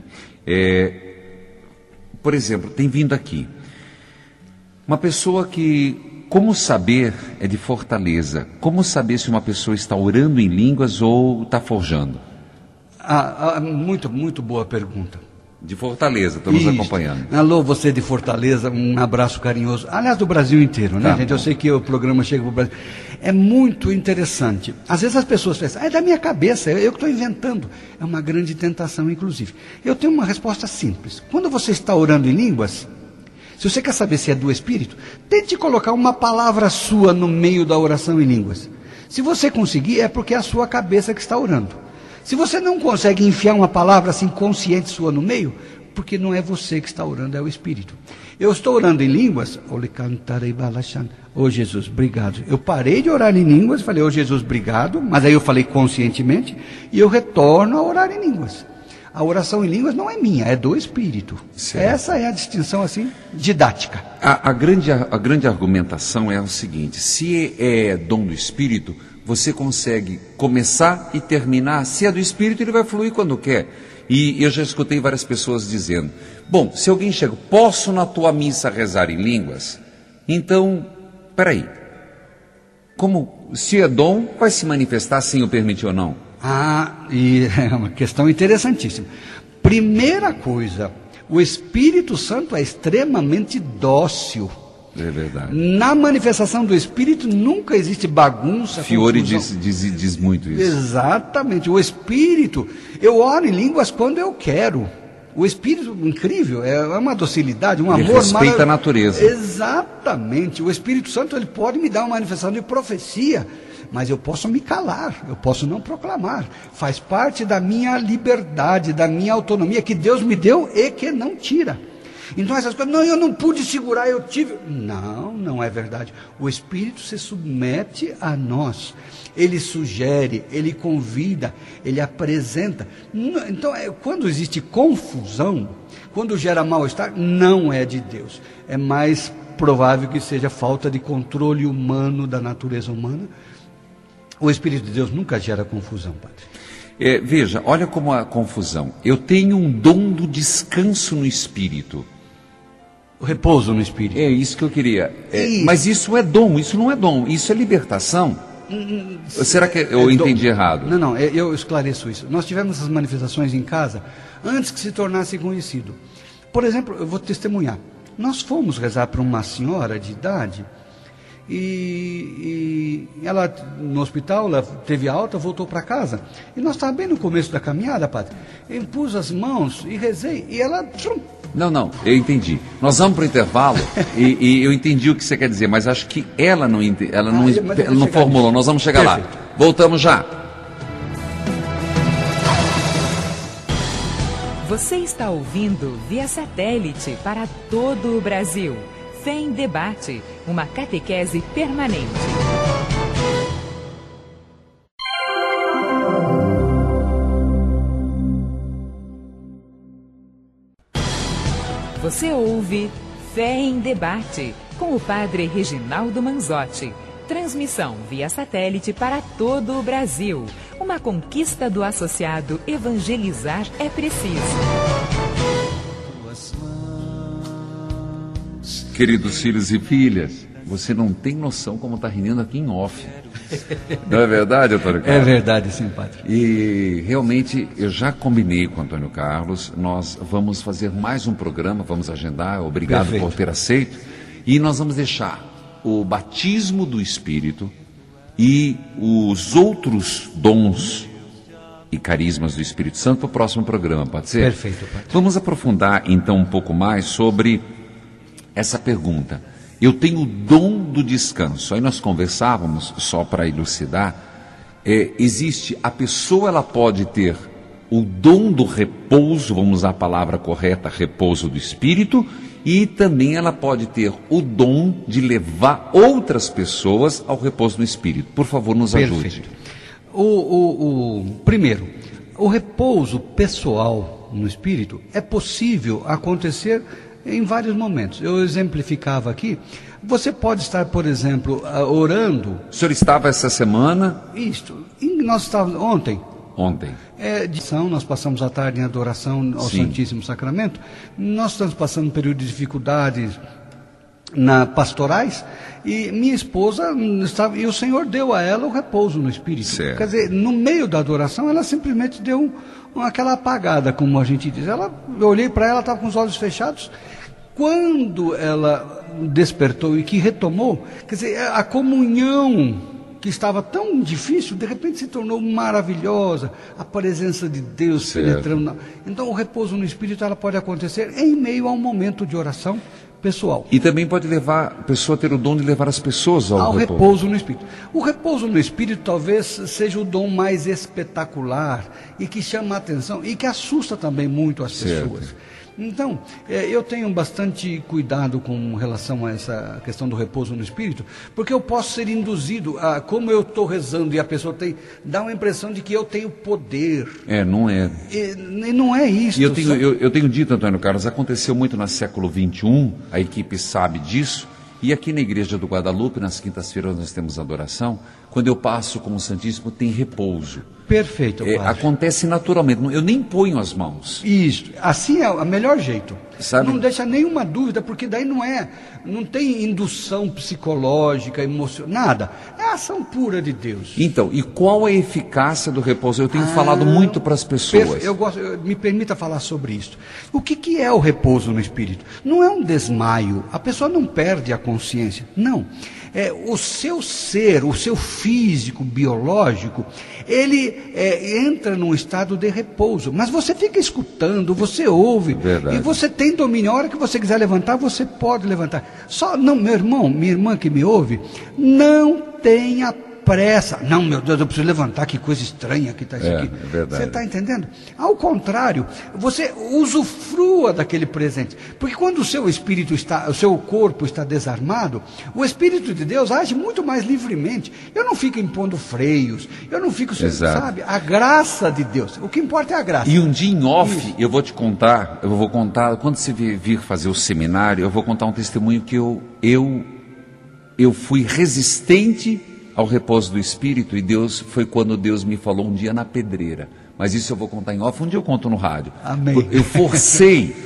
S4: Por exemplo, tem vindo aqui uma pessoa que... Como saber, é de Fortaleza, como saber se uma pessoa está orando em línguas ou está forjando?
S5: Muito, muito boa pergunta.
S4: De Fortaleza, estamos acompanhando.
S5: Alô, você de Fortaleza, um abraço carinhoso. Aliás, do Brasil inteiro, né, gente? Eu sei que o programa chega para o Brasil. É muito interessante. Às vezes as pessoas pensam, é da minha cabeça, eu que estou inventando. É uma grande tentação, inclusive. Eu tenho uma resposta simples. Quando você está orando em línguas... Se você quer saber se é do Espírito, tente colocar uma palavra sua no meio da oração em línguas. Se você conseguir, é porque é a sua cabeça que está orando. Se você não consegue enfiar uma palavra assim consciente sua no meio, porque não é você que está orando, é o Espírito. Eu estou orando em línguas, oh Jesus, obrigado. Eu parei de orar em línguas, falei, oh Jesus, obrigado, mas aí eu falei conscientemente, e eu retorno a orar em línguas. A oração em línguas não é minha, é do Espírito. Certo. Essa é a distinção, assim, didática.
S4: A grande argumentação é o seguinte: se é dom do Espírito, você consegue começar e terminar. Se é do Espírito, ele vai fluir quando quer. E eu já escutei várias pessoas dizendo, bom, se alguém chega, posso na tua missa rezar em línguas? Então, peraí, como se é dom, vai se manifestar sem eu permitir ou não?
S5: E é uma questão interessantíssima. Primeira coisa, o Espírito Santo é extremamente dócil.
S4: É verdade.
S5: Na manifestação do Espírito nunca existe bagunça.
S4: Fiore diz muito isso.
S5: Exatamente. O Espírito, eu oro em línguas quando eu quero. O Espírito, incrível, é uma docilidade, um amor.
S4: Ele respeita a natureza.
S5: Exatamente. O Espírito Santo, ele pode me dar uma manifestação de profecia, mas eu posso me calar, eu posso não proclamar. Faz parte da minha liberdade, da minha autonomia, que Deus me deu e que não tira. Então essas coisas, não, eu não pude segurar, eu tive... Não é verdade. O Espírito se submete a nós. Ele sugere, ele convida, ele apresenta. Então, quando existe confusão, quando gera mal-estar, não é de Deus. É mais provável que seja falta de controle humano da natureza humana. O Espírito de Deus nunca gera confusão, padre.
S4: Veja, olha como a confusão. Eu tenho um dom do descanso no Espírito.
S5: O repouso no Espírito.
S4: É isso que eu queria. Mas isso é dom, isso não é dom, isso é libertação. Será que eu entendi errado?
S5: Não, eu esclareço isso. Nós tivemos essas manifestações em casa antes que se tornasse conhecido. Por exemplo, eu vou testemunhar. Nós fomos rezar para uma senhora de idade e ela no hospital, ela teve alta, voltou para casa. E nós estávamos bem no começo da caminhada, padre. Eu impus as mãos e rezei e ela...
S4: Não, eu entendi. Nós vamos para o intervalo e eu entendi o que você quer dizer, mas acho que ela não formulou. Nós vamos chegar lá. Voltamos já.
S2: Você está ouvindo via satélite para todo o Brasil. Fé em Debate, uma catequese permanente. Você ouve Fé em Debate, com o padre Reginaldo Manzotti. Transmissão via satélite para todo o Brasil. Uma conquista do associado Evangelizar é Preciso.
S4: Queridos filhos e filhas, você não tem noção como está rindo aqui em off. Não é verdade, Antônio Carlos?
S5: É verdade, sim, padre.
S4: E realmente eu já combinei com o Antônio Carlos, nós vamos fazer mais um programa, vamos agendar, obrigado por ter aceito, e nós vamos deixar o batismo do Espírito e os outros dons e carismas do Espírito Santo para o próximo programa, pode ser?
S5: Perfeito, padre.
S4: Vamos aprofundar então um pouco mais sobre essa pergunta. Eu tenho o dom do descanso. Aí nós conversávamos, só para elucidar, existe, a pessoa ela pode ter o dom do repouso, vamos usar a palavra correta, repouso do Espírito, e também ela pode ter o dom de levar outras pessoas ao repouso do Espírito. Por favor, nos ajude.
S5: Primeiro, o repouso pessoal no Espírito é possível acontecer em vários momentos. Eu exemplificava aqui. Você pode estar, por exemplo, orando.
S4: O senhor estava essa semana?
S5: Isto. Nós estávamos ontem. Nós passamos a tarde em adoração ao Santíssimo Sacramento. Nós estamos passando um período de dificuldades pastorais, e minha esposa estava, e o Senhor deu a ela o repouso no Espírito.
S4: Certo.
S5: Quer dizer, no meio da adoração, ela simplesmente deu aquela apagada, como a gente diz. Eu olhei para ela, estava com os olhos fechados. Quando ela despertou e que retomou, quer dizer, a comunhão que estava tão difícil, de repente se tornou maravilhosa, a presença de Deus penetrando. Então, o repouso no Espírito ela pode acontecer em meio a um momento de oração pessoal.
S4: E também pode levar a pessoa a ter o dom de levar as pessoas ao
S5: repouso no Espírito. O repouso no Espírito talvez seja o dom mais espetacular e que chama a atenção e que assusta também muito as pessoas. Então, eu tenho bastante cuidado com relação a essa questão do repouso no espírito, porque eu posso ser induzido a, como eu estou rezando e a pessoa dá uma impressão de que eu tenho poder.
S4: Não é.
S5: E não é isso.
S4: E eu tenho dito, Antônio Carlos, aconteceu muito no século XXI, a equipe sabe disso, e aqui na Igreja do Guadalupe, nas quintas-feiras nós temos adoração, quando eu passo com o Santíssimo tem repouso.
S5: Perfeito, padre.
S4: Acontece naturalmente, eu nem ponho as mãos.
S5: Isso, assim é o melhor jeito.
S4: Sabe?
S5: Não deixa nenhuma dúvida, porque daí não tem indução psicológica, emocional, nada. É a ação pura de Deus.
S4: Então, e qual a eficácia do repouso? Eu tenho falado muito para as pessoas.
S5: Me permita falar sobre isso. O que é o repouso no espírito? Não é um desmaio, a pessoa não perde a consciência, não. O seu ser, o seu físico, biológico, ele entra num estado de repouso. Mas você fica escutando, você ouve,
S4: Verdade.
S5: E você tem domínio. A hora que você quiser levantar, você pode levantar. Só, não, meu irmão, minha irmã que me ouve, não tenha pressa. Não, meu Deus, eu preciso levantar, que coisa estranha que está isso aqui.
S4: É verdade.
S5: Você está entendendo? Ao contrário, você usufrua daquele presente. Porque quando o seu espírito o seu corpo está desarmado, o Espírito de Deus age muito mais livremente. Eu não fico impondo freios, eu não fico, sabe? A graça de Deus. O que importa é a graça.
S4: E um dia em off, eu vou contar, quando você vir fazer o seminário, eu vou contar um testemunho que eu fui resistente ao repouso do Espírito, e foi quando Deus me falou um dia na pedreira. Mas isso eu vou contar em off, um dia eu conto no rádio.
S5: Amém.
S4: Eu forcei,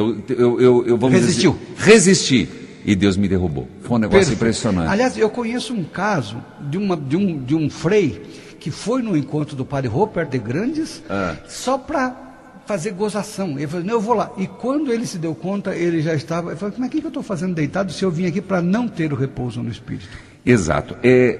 S4: resisti, e Deus me derrubou. Foi um negócio impressionante.
S5: Aliás, eu conheço um caso de um frei que foi no encontro do padre Rupert de Grandes, só para fazer gozação. Ele falou, não, eu vou lá. E quando ele se deu conta, ele já estava... Ele falou, mas o que eu estou fazendo deitado se eu vim aqui para não ter o repouso no Espírito?
S4: Exato.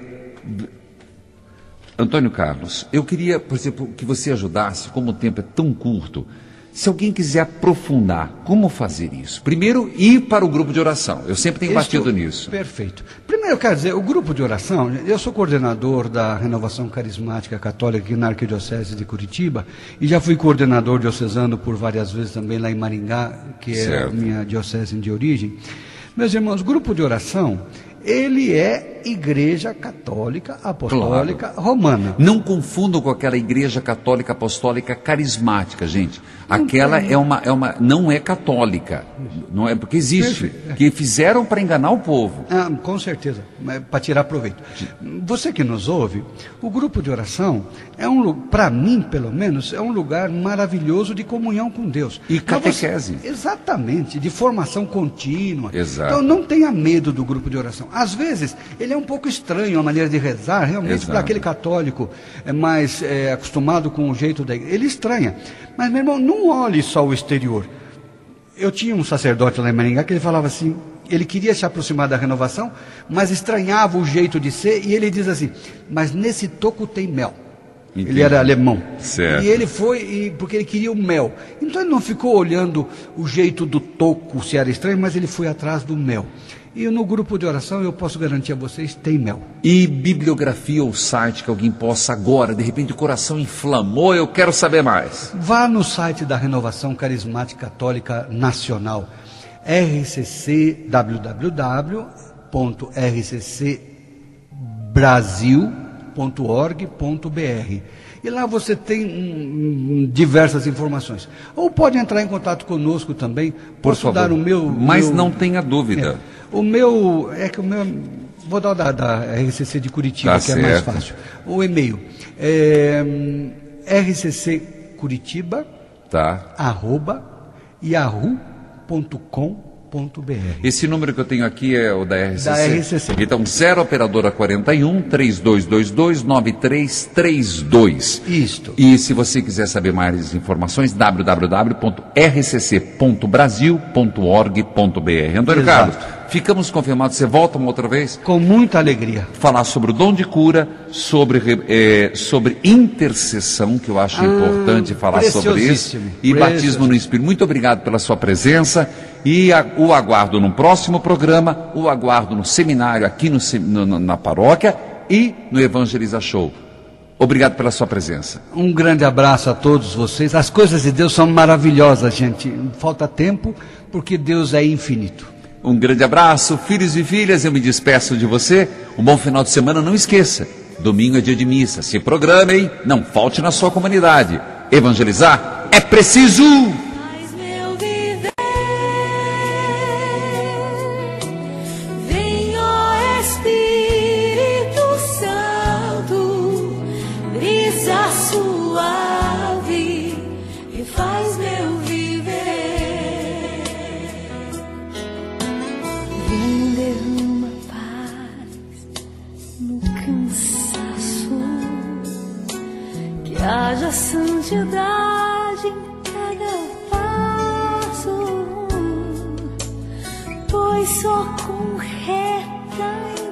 S4: Antônio Carlos, eu queria, por exemplo, que você ajudasse, como o tempo é tão curto, se alguém quiser aprofundar, como fazer isso? Primeiro, ir para o grupo de oração. Eu sempre tenho batido nisso.
S5: Perfeito. Primeiro, eu quero dizer, o grupo de oração, eu sou coordenador da Renovação Carismática Católica aqui na Arquidiocese de Curitiba, e já fui coordenador diocesano por várias vezes também lá em Maringá, que é a minha diocese de origem. Meus irmãos, grupo de oração, ele é Igreja Católica Apostólica Romana.
S4: Não confundam com aquela Igreja Católica Apostólica Carismática, gente. Aquela não é católica, não é porque existe, que fizeram para enganar o povo.
S5: Com certeza, para tirar proveito. Você que nos ouve, o grupo de oração é para mim, pelo menos, é um lugar maravilhoso de comunhão com Deus.
S4: E catequese.
S5: Exatamente, de formação contínua.
S4: Exato.
S5: Então não tenha medo do grupo de oração. Às vezes, ele é um pouco estranho a maneira de rezar, realmente, para aquele católico mais acostumado com o jeito da igreja. Ele estranha. Mas, meu irmão, não olhe só o exterior. Eu tinha um sacerdote lá em Maringá que ele falava assim, ele queria se aproximar da renovação, mas estranhava o jeito de ser, e ele diz assim, mas nesse toco tem mel. Entendi. Ele era alemão.
S4: Certo.
S5: E ele foi porque ele queria o mel. Então ele não ficou olhando o jeito do toco, se era estranho, mas ele foi atrás do mel. E no grupo de oração, eu posso garantir a vocês, tem mel.
S4: E bibliografia ou site que alguém possa agora, de repente o coração inflamou, eu quero saber mais.
S5: Vá no site da Renovação Carismática Católica Nacional, www.rccbrasil.org.br. E lá você tem diversas informações. Ou pode entrar em contato conosco também. Posso dar o meu...
S4: Mas não tenha dúvida.
S5: O meu... Vou dar da RCC de Curitiba, que é mais fácil. O e-mail é rccuritiba@yahoo.com.br.
S4: Esse número que eu tenho aqui é o da RCC?
S5: Da RCC.
S4: Então, 0 operadora 41 3222 9332.
S5: Isto.
S4: E se você quiser saber mais informações, www.rcc.brasil.org.br. Antônio Carlos, ficamos confirmados, você volta uma outra vez?
S5: Com muita alegria.
S4: Falar sobre o dom de cura, sobre intercessão, que eu acho importante falar sobre isso, e batismo no Espírito. Muito obrigado pela sua presença, e o aguardo no próximo programa, o aguardo no seminário aqui na paróquia e no Evangeliza Show. Obrigado pela sua presença.
S5: Um grande abraço a todos vocês. As coisas de Deus são maravilhosas, gente. Falta tempo, porque Deus é infinito.
S4: Um grande abraço, filhos e filhas, eu me despeço de você. Um bom final de semana, não esqueça. Domingo é dia de missa. Se programem, não falte na sua comunidade. Evangelizar é preciso!
S3: Suave e faz meu viver. Vem, derrama paz no cansaço, que haja santidade em cada passo, pois só com reta